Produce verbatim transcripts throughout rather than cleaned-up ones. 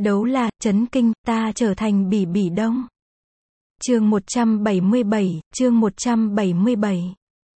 Đấu là, chấn kinh, ta trở thành Bỉ Bỉ Đông. Chương một trăm bảy mươi bảy, chương một trăm bảy mươi bảy.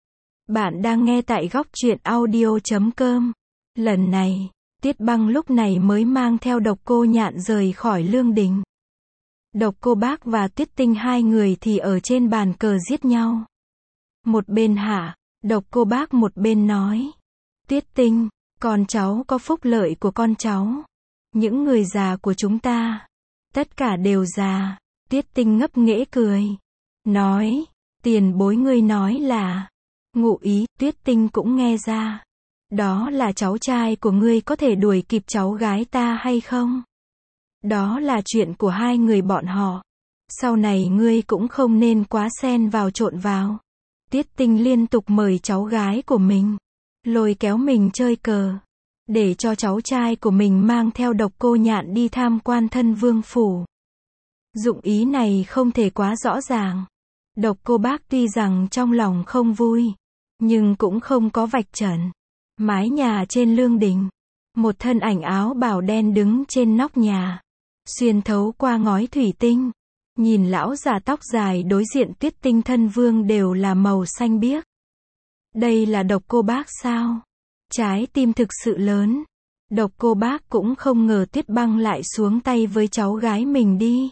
Bạn đang nghe tại góc truyện audio chấm com. Lần này, Tiết Băng lúc này mới mang theo Độc Cô Nhạn rời khỏi Lương Đình. Độc Cô Bác và Tiết Tinh hai người thì ở trên bàn cờ giết nhau. Một bên hạ, Độc Cô Bác một bên nói. Tiết Tinh, con cháu có phúc lợi của con cháu. Những người già của chúng ta, tất cả đều già. Tiết Tinh ngấp nghễ cười. Nói, tiền bối ngươi nói là, ngụ ý, Tiết Tinh cũng nghe ra. Đó là cháu trai của ngươi có thể đuổi kịp cháu gái ta hay không? Đó là chuyện của hai người bọn họ. Sau này ngươi cũng không nên quá xen vào trộn vào. Tiết Tinh liên tục mời cháu gái của mình, lôi kéo mình chơi cờ, để cho cháu trai của mình mang theo Độc Cô Nhạn đi tham quan Thân Vương phủ. Dụng ý này không thể quá rõ ràng. Độc Cô Bác tuy rằng trong lòng không vui, nhưng cũng không có vạch trần. Mái nhà trên Lương Đình, một thân ảnh áo bào đen đứng trên nóc nhà, xuyên thấu qua ngói thủy tinh, nhìn lão già tóc dài đối diện Tuyết Tinh Thân Vương đều là màu xanh biếc. Đây là Độc Cô Bác sao? Trái tim thực sự lớn. Độc Cô Bác cũng không ngờ Tiết Băng lại xuống tay với cháu gái mình đi.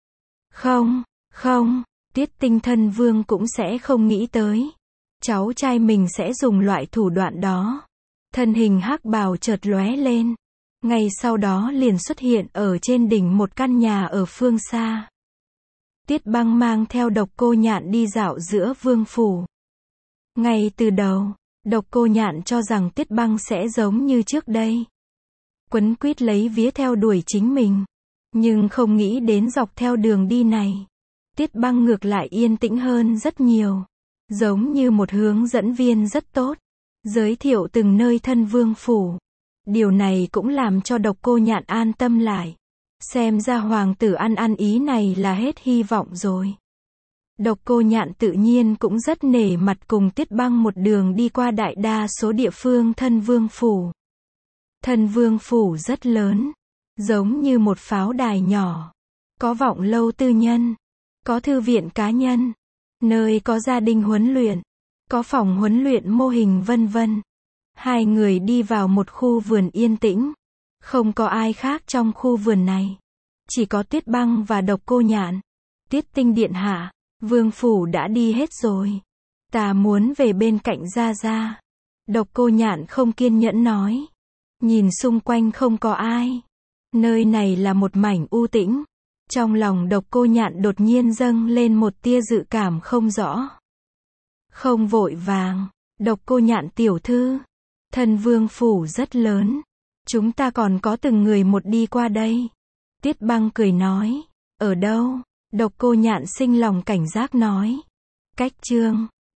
Không, không, Tiết Tinh Thân Vương cũng sẽ không nghĩ tới. Cháu trai mình sẽ dùng loại thủ đoạn đó. Thân hình hắc bào chợt lóe lên. Ngay sau đó liền xuất hiện ở trên đỉnh một căn nhà ở phương xa. Tiết Băng mang theo Độc Cô Nhạn đi dạo giữa vương phủ. Ngay từ đầu, Độc Cô Nhạn cho rằng Tiết Băng sẽ giống như trước đây, quấn quýt lấy vía theo đuổi chính mình. Nhưng không nghĩ đến dọc theo đường đi này, Tiết Băng ngược lại yên tĩnh hơn rất nhiều. Giống như một hướng dẫn viên rất tốt, giới thiệu từng nơi Thân Vương phủ. Điều này cũng làm cho Độc Cô Nhạn an tâm lại. Xem ra hoàng tử ăn ăn ý này là hết hy vọng rồi. Độc Cô Nhạn tự nhiên cũng rất nể mặt cùng Tiết Băng một đường đi qua đại đa số địa phương Thân Vương phủ. Thân Vương phủ rất lớn, giống như một pháo đài nhỏ. Có vọng lâu tư nhân, có thư viện cá nhân, nơi có gia đình huấn luyện, có phòng huấn luyện mô hình vân vân. Hai người đi vào một khu vườn yên tĩnh. Không có ai khác trong khu vườn này. Chỉ có Tiết Băng và Độc Cô Nhạn. Tiết Tinh điện hạ, vương phủ đã đi hết rồi. Ta muốn về bên cạnh Gia Gia. Độc Cô Nhạn không kiên nhẫn nói. Nhìn xung quanh không có ai. Nơi này là một mảnh u tĩnh. Trong lòng Độc Cô Nhạn đột nhiên dâng lên một tia dự cảm không rõ. Không vội vàng, Độc Cô Nhạn tiểu thư. Thân Vương phủ rất lớn. Chúng ta còn có từng người một đi qua đây. Tiết Băng cười nói. Ở đâu? Độc Cô Nhạn sinh lòng cảnh giác nói. Cách Trương.